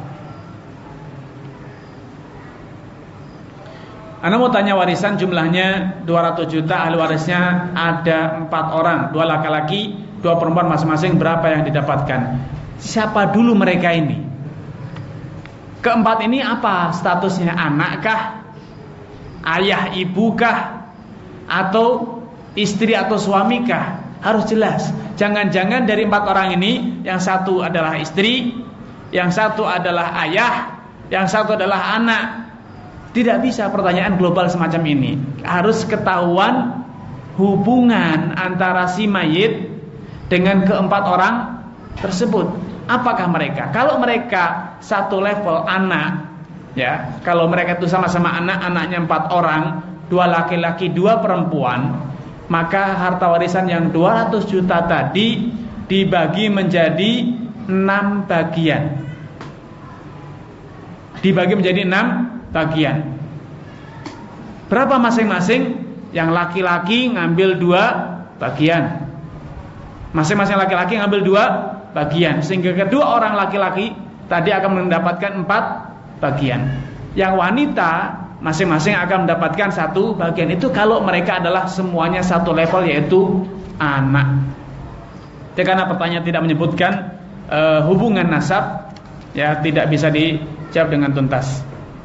[SPEAKER 1] Anda mau tanya warisan jumlahnya dua ratus juta, ahli warisnya ada empat orang, dua laki-laki, dua perempuan masing-masing, berapa yang didapatkan? Siapa dulu mereka ini? Keempat ini apa statusnya? Anakkah? Ayah ibukah? Atau istri atau suamikah? Harus jelas. Jangan-jangan dari empat orang ini, yang satu adalah istri, yang satu adalah ayah, yang satu adalah anak. Tidak bisa pertanyaan global semacam ini. Harus ketahuan hubungan antara si mayit dengan keempat orang tersebut. Apakah mereka? Kalau mereka satu level anak, ya, kalau mereka itu sama-sama anak, anaknya empat orang, dua laki-laki, dua perempuan, maka harta warisan yang dua ratus juta tadi dibagi menjadi enam bagian. Dibagi menjadi enam bagian. Berapa masing-masing? Yang laki-laki ngambil dua bagian. Masing-masing laki-laki ngambil dua bagian, sehingga kedua orang laki-laki tadi akan mendapatkan empat bagian. Yang wanita masing-masing akan mendapatkan satu bagian. Itu kalau mereka adalah semuanya satu level, yaitu anak. Jadi karena pertanyaan tidak menyebutkan uh, hubungan nasab, ya, tidak bisa dijawab dengan tuntas.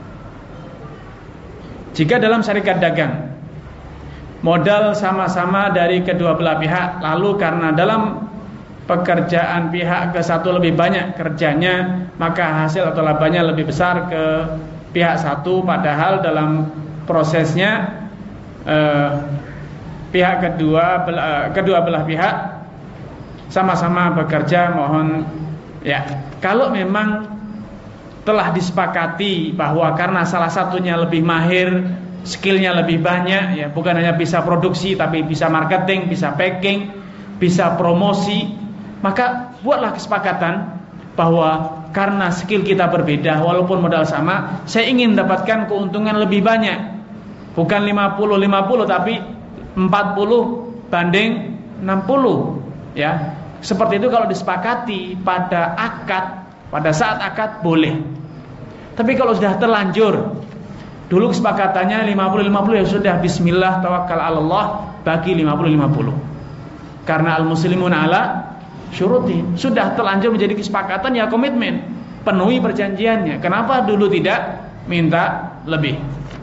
[SPEAKER 1] Jika dalam syarikat dagang modal sama-sama dari kedua belah pihak, lalu karena dalam pekerjaan pihak ke satu lebih banyak kerjanya, maka hasil atau labanya lebih besar ke pihak satu, padahal dalam prosesnya eh, pihak kedua belah, kedua belah pihak sama-sama bekerja. Mohon, ya, kalau memang telah disepakati bahwa karena salah satunya lebih mahir, skillnya lebih banyak, ya, bukan hanya bisa produksi tapi bisa marketing, bisa packing, bisa promosi, maka buatlah kesepakatan bahwa karena skill kita berbeda, walaupun modal sama, saya ingin mendapatkan keuntungan lebih banyak. Bukan lima puluh lima puluh tapi empat puluh banding enam puluh, ya. Seperti itu kalau disepakati pada akad, pada saat akad boleh. Tapi kalau sudah terlanjur, dulu kesepakatannya lima puluh lima puluh, ya sudah, bismillah tawakkal 'ala Allah, bagi lima puluh lima puluh. Karena al-muslimun ala syuruti, sudah terlanjur menjadi kesepakatan, ya komitmen, penuhi perjanjiannya. Kenapa dulu tidak minta lebih?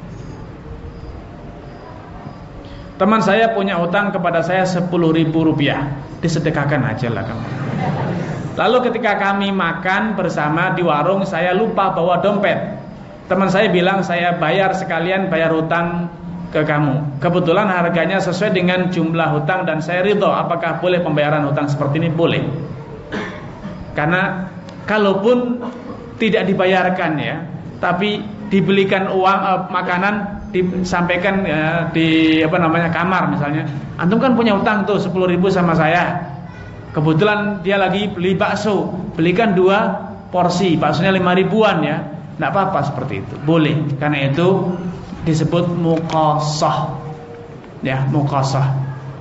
[SPEAKER 1] Teman saya punya utang kepada saya sepuluh ribu rupiah, disedekahkan aja lah kamu. Lalu ketika kami makan bersama di warung, saya lupa bawa dompet. Teman saya bilang, saya bayar sekalian, bayar hutang ke kamu. Kebetulan harganya sesuai dengan jumlah hutang dan saya ridho. Apakah boleh pembayaran hutang seperti ini? Boleh. Karena kalaupun tidak dibayarkan, ya, tapi dibelikan uang, eh, makanan, disampaikan, ya, di apa namanya kamar misalnya, antum kan punya utang tuh sepuluh ribu sama saya, kebetulan dia lagi beli bakso, belikan dua porsi, baksonya lima ribuan, ya, tidak apa-apa seperti itu, boleh. Karena itu disebut muqassah, ya, muqassah.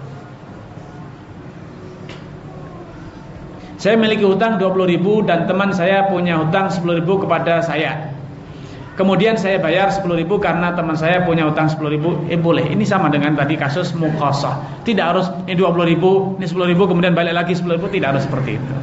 [SPEAKER 1] Saya memiliki hutang dua puluh ribu dan teman saya punya hutang sepuluh ribu kepada saya. Kemudian saya bayar sepuluh ribu karena teman saya punya utang sepuluh ribu. Eh boleh, ini sama dengan tadi kasus muqassah. Tidak harus ini dua puluh ribu, ini sepuluh ribu, kemudian balik lagi sepuluh ribu. Tidak harus seperti itu.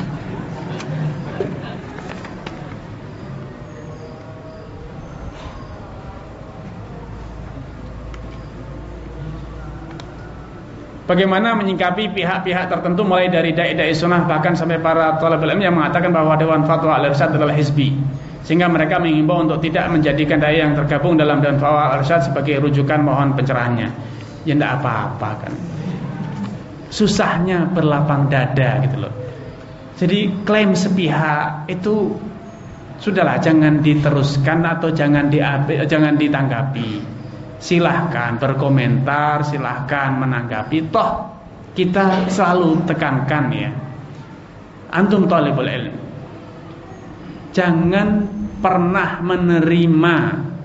[SPEAKER 1] Bagaimana menyikapi pihak-pihak tertentu, mulai dari dai-dai sunnah bahkan sampai para thalibul ilmi yang mengatakan bahwa Dewan Fatwa Al-Irsyad adalah hizbi, sehingga mereka mengimbau untuk tidak menjadikan dai yang tergabung dalam Dewan Fatwa Al-Irsyad sebagai rujukan mohon pencerahannya. Ya tidak apa-apa kan. Susahnya berlapang dada gitu loh. Jadi klaim sepihak itu sudahlah, jangan diteruskan atau jangan diambil, jangan ditanggapi. Silahkan berkomentar, silahkan menanggapi. Toh kita selalu tekankan, ya, antum thalibul ilm, jangan pernah menerima,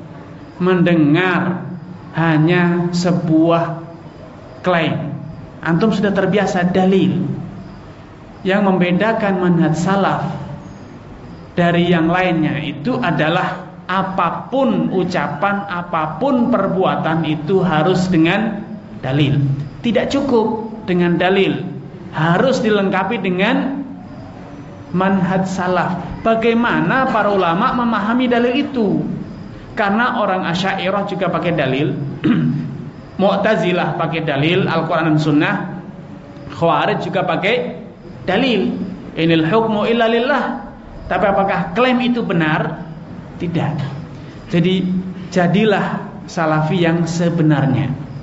[SPEAKER 1] mendengar hanya sebuah klaim. Antum sudah terbiasa dalil. Yang membedakan manhaj salaf dari yang lainnya itu adalah apapun ucapan, apapun perbuatan itu harus dengan dalil. Tidak cukup dengan dalil, harus dilengkapi dengan manhaj salaf. Bagaimana para ulama memahami dalil itu? Karena orang Asy'ariyah juga pakai dalil, Mu'tazilah pakai dalil Al-Quran dan Sunnah, Khawarij juga pakai dalil, inil hukmu illa lillah. Tapi apakah klaim itu benar? Tidak. Jadi jadilah salafi yang sebenarnya.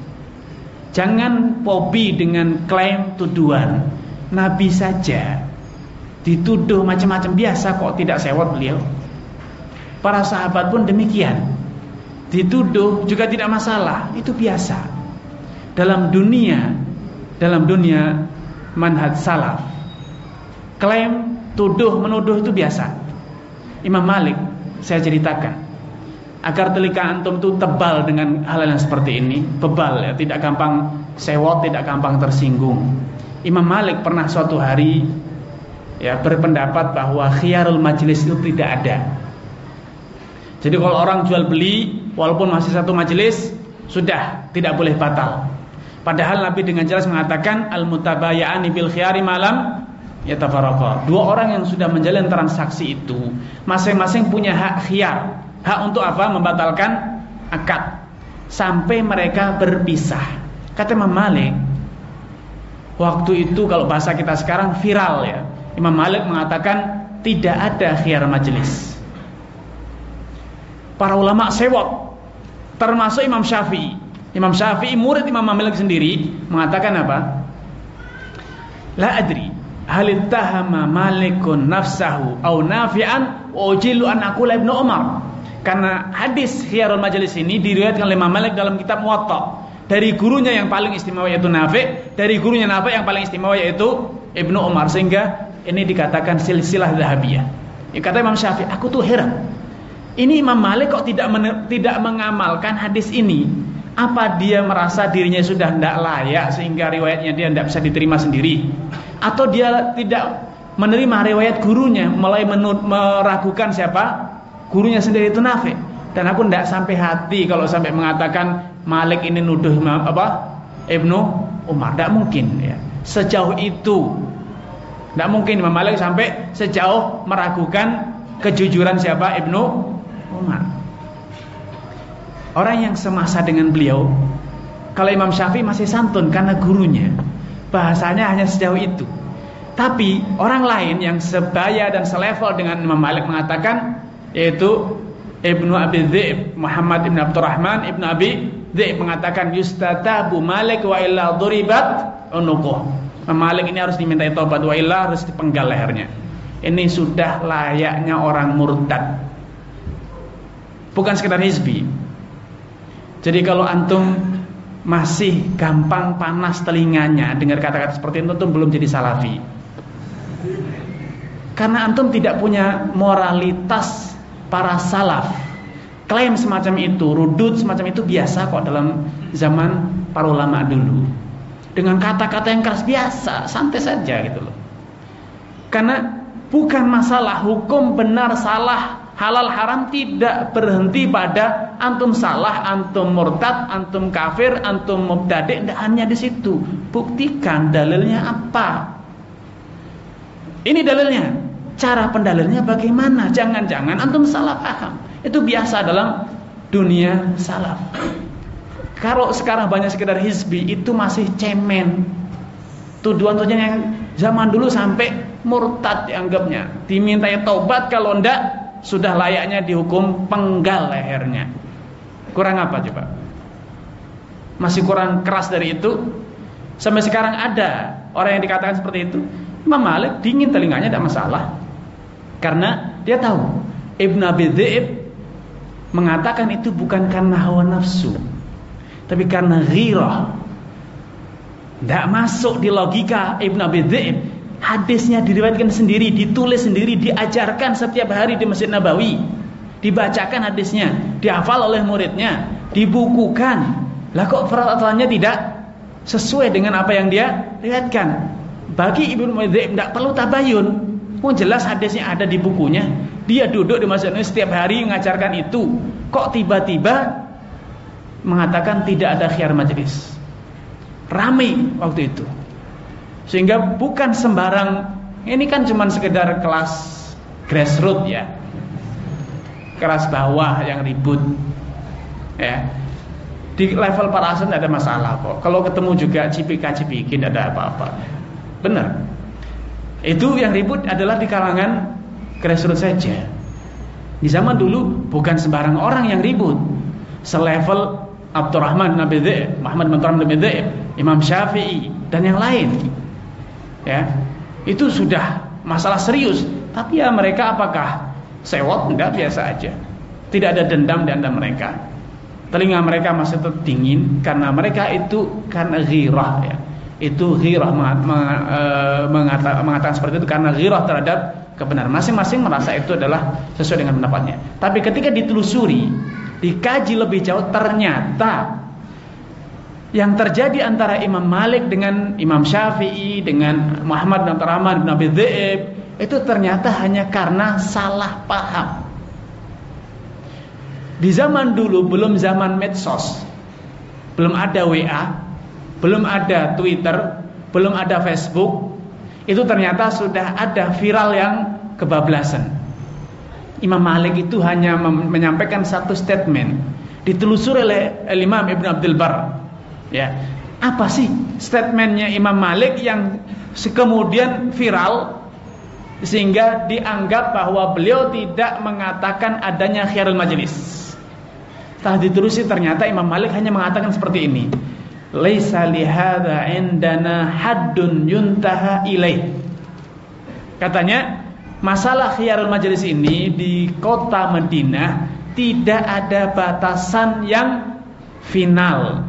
[SPEAKER 1] Jangan fobi dengan klaim tuduhan. Nabi saja dituduh macam-macam, biasa kok, tidak sewot beliau. Para sahabat pun demikian, dituduh juga tidak masalah, itu biasa. Dalam dunia, dalam dunia manhaj salaf, klaim, tuduh, menuduh itu biasa. Imam Malik, saya ceritakan, agar telinga antum itu tebal dengan hal yang seperti ini, bebal, ya, tidak gampang sewot, tidak gampang tersinggung. Imam Malik pernah suatu hari, ya, berpendapat bahwa khiyarul majlis itu tidak ada. Jadi kalau orang jual beli, walaupun masih satu majelis, sudah tidak boleh batal. Padahal Nabi dengan jelas mengatakan al-mutabaya'ani bil khiyari malam yatafaraqa. Dua orang yang sudah menjalin transaksi itu masing-masing punya hak khiyar. Hak untuk apa? Membatalkan akad sampai mereka berpisah. Kata Imam Malik, waktu itu kalau bahasa kita sekarang viral, ya. Imam Malik mengatakan tidak ada khiyar majelis. Para ulama sewot, termasuk Imam Syafi'i. Imam Syafi'i, murid Imam Malik sendiri, mengatakan apa? La adri hal ittahama Malikun nafsahu au nafi'an wa ujilu an aqula Ibnu Umar. Karena hadis khiyarul majelis ini diriwayatkan oleh Imam Malik dalam kitab Muwatta dari gurunya yang paling istimewa yaitu Nafi', dari gurunya Nafi' yang paling istimewa yaitu Ibnu Umar, sehingga ini dikatakan silsilah dhahabiyah. Ya, kata Imam Syafi'i, aku tuh heran, ini Imam Malik kok tidak men- tidak mengamalkan hadis ini. Apa dia merasa dirinya sudah tidak layak sehingga riwayatnya dia tidak bisa diterima sendiri, atau dia tidak menerima riwayat gurunya, mulai menut, meragukan siapa gurunya sendiri, itu Nafi'. Dan aku tidak sampai hati kalau sampai mengatakan Malik ini nuduh apa Ibnu Umar, tidak mungkin ya. Sejauh itu tidak mungkin Imam Malik sampai sejauh meragukan kejujuran siapa Ibnu Umar. Orang yang semasa dengan beliau, kalau Imam Syafi'i masih santun karena gurunya, bahasanya hanya sejauh itu. Tapi orang lain yang sebaya dan selevel dengan Imam Malik mengatakan, yaitu Ibnu Abi Dhi'b, Muhammad Ibn Abdurrahman Ibn Abi Dhi'b mengatakan, yustatabu Malik wa illa duribat unuquh. Imam Malik ini harus dimintai taubat, wa illa harus dipenggal lehernya. Ini sudah layaknya orang murtad, bukan sekedar hizbi. Jadi kalau antum masih gampang panas telinganya dengar kata-kata seperti itu, antum belum jadi salafi. Karena antum tidak punya moralitas para salaf. Klaim semacam itu, rudud semacam itu biasa kok dalam zaman para ulama dulu. Dengan kata-kata yang keras biasa, santai saja gitu loh. Karena bukan masalah hukum benar salah, halal haram tidak berhenti pada antum salah, antum murtad, antum kafir, antum mubtadi'. Tidak hanya di situ. Buktikan dalilnya apa. Ini dalilnya. Cara pendalilnya bagaimana? Jangan-jangan antum salah paham. Itu biasa dalam dunia salaf. Kalau sekarang banyak sekedar hizbi, itu masih cemen. Tuduhan-tuduhan yang zaman dulu sampai murtad dianggapnya. Dimintai taubat, kalau enggak sudah layaknya dihukum penggal lehernya. Kurang apa coba? Masih kurang keras dari itu? Sampai sekarang ada orang yang dikatakan seperti itu. Imam Malik dingin telinganya, tidak masalah. Karena dia tahu Ibn Abi Dhi'b mengatakan itu bukan karena hawa nafsu, tapi karena ghirah. Tidak masuk di logika Ibn Abi Dhi'b. Hadisnya diriwayatkan sendiri, ditulis sendiri, diajarkan setiap hari di Masjid Nabawi, dibacakan hadisnya, dihafal oleh muridnya, dibukukan. Lah kok peraturannya tidak sesuai dengan apa yang dia riwayatkan? Bagi Ibnu Abi Dhi'b tidak perlu tabayun. Oh jelas hadisnya ada di bukunya. Dia duduk di Masjid Nabawi setiap hari mengajarkan itu. Kok tiba-tiba mengatakan tidak ada khiyar majelis? Ramai waktu itu. Sehingga bukan sembarang, ini kan cuma sekedar kelas grassroots ya, kelas bawah yang ribut ya. Di level para asal tidak ada masalah kok. Kalau ketemu juga cipika-cipiki tidak ada apa-apa. Benar. Itu yang ribut adalah di kalangan grassroots saja. Di zaman dulu bukan sembarang orang yang ribut. Selevel Abdurrahman bin Abi Dhi'b, Muhammad bin Abdurrahman bin Abi Dhi'b, Imam Syafi'i dan yang lain. Ya, itu sudah masalah serius. Tapi ya mereka apakah sewot? Enggak, biasa aja. Tidak ada dendam di antara mereka. Telinga mereka masih tetap dingin karena mereka itu karena ghirah ya. Itu ghirah mengatakan, mengatakan seperti itu karena ghirah terhadap kebenaran. Masing-masing merasa itu adalah sesuai dengan pendapatnya. Tapi ketika ditelusuri, dikaji lebih jauh, ternyata yang terjadi antara Imam Malik dengan Imam Syafi'i dengan Muhammad bin Abdurrahman bin Abi Dhi'b itu ternyata hanya karena salah paham. Di zaman dulu belum zaman medsos, belum ada W A, belum ada Twitter, belum ada Facebook, itu ternyata sudah ada viral yang kebablasan. Imam Malik itu hanya menyampaikan satu statement, ditelusuri oleh Imam Ibn Abdul Bar. Ya, apa sih statementnya Imam Malik yang kemudian viral sehingga dianggap bahwa beliau tidak mengatakan adanya khiyarul majelis? Setelah ditelusuri ternyata Imam Malik hanya mengatakan seperti ini. Laisa lihadza indana haddun yuntaha ilaih. Katanya masalah khiyarul majelis ini di kota Madinah tidak ada batasan yang final.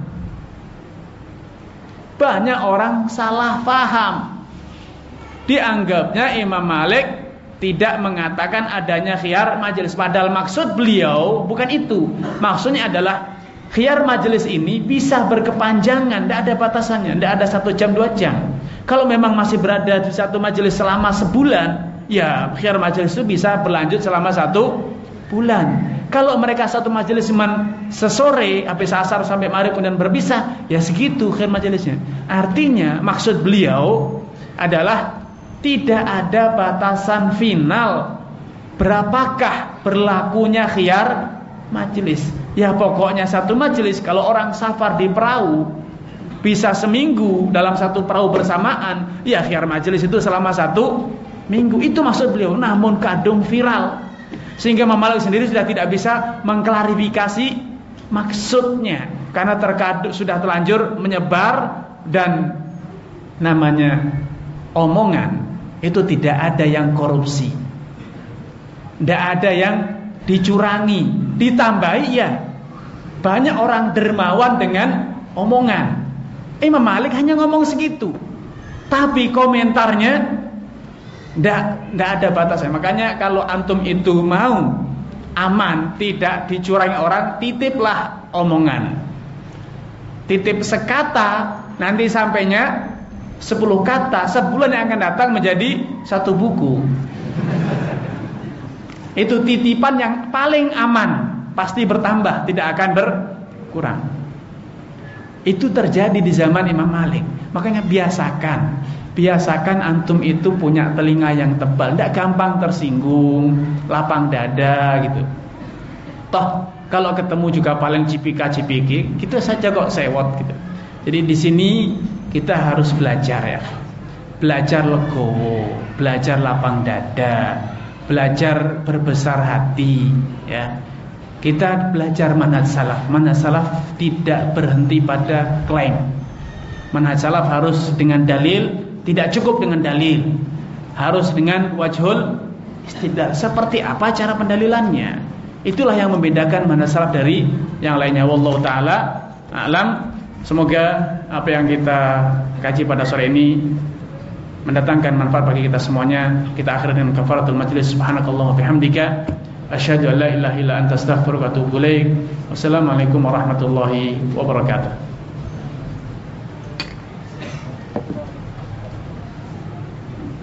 [SPEAKER 1] Banyak orang salah paham. Dianggapnya Imam Malik tidak mengatakan adanya khiyar majelis, padahal maksud beliau bukan itu. Maksudnya adalah khiyar majelis ini bisa berkepanjangan, tidak ada batasannya, tidak ada satu jam dua jam. Kalau memang masih berada di satu majelis selama sebulan, ya khiyar majelis itu bisa berlanjut selama satu bulan. Kalau mereka satu majelis cuma sesore habis asar sampai maghrib kemudian berpisah, ya segitu khiyar majelisnya. Artinya maksud beliau adalah tidak ada batasan final berapakah berlakunya khiyar majelis. Ya pokoknya satu majelis, kalau orang safar di perahu bisa seminggu dalam satu perahu bersamaan, ya khiyar majelis itu selama satu minggu. Itu maksud beliau. Namun kadung viral, sehingga Imam Malik sendiri sudah tidak bisa mengklarifikasi maksudnya, karena terkadang sudah terlanjur menyebar. Dan namanya omongan itu tidak ada yang korupsi, tidak ada yang dicurangi, ditambahi. Ya banyak orang dermawan dengan omongan. Imam Malik hanya ngomong segitu, tapi komentarnya Nggak, nggak ada batasnya. Makanya kalau antum itu mau aman, tidak dicurangi orang, titiplah omongan. Titip sekata, nanti sampainya sepuluh kata. Sebulan yang akan datang menjadi satu buku. Itu titipan yang paling aman, pasti bertambah, tidak akan berkurang. Itu terjadi di zaman Imam Malik. Makanya biasakan Biasakan antum itu punya telinga yang tebal, tidak gampang tersinggung, lapang dada gitu. Toh kalau ketemu juga paling cipika-cipiki, gitu saja kok sewot gitu. Jadi di sini kita harus belajar ya. Belajar legowo, belajar lapang dada, belajar berbesar hati ya. Kita belajar manhaj salaf. Manhaj salaf tidak berhenti pada klaim. Manhaj salaf harus dengan dalil. Tidak cukup dengan dalil, harus dengan wajhul istidlal. Seperti apa cara pendalilannya? Itulah yang membedakan manhaj salaf dari yang lainnya. Wallahu taala a'lam. Semoga apa yang kita kaji pada sore ini mendatangkan manfaat bagi kita semuanya. Kita akhiri dengan kafaratul majlis. Subhanakallah wa bihamdika asyhadu an la ilaha illa anta astaghfiruka wa atubu ilaik. Wassalamualaikum warahmatullahi wabarakatuh.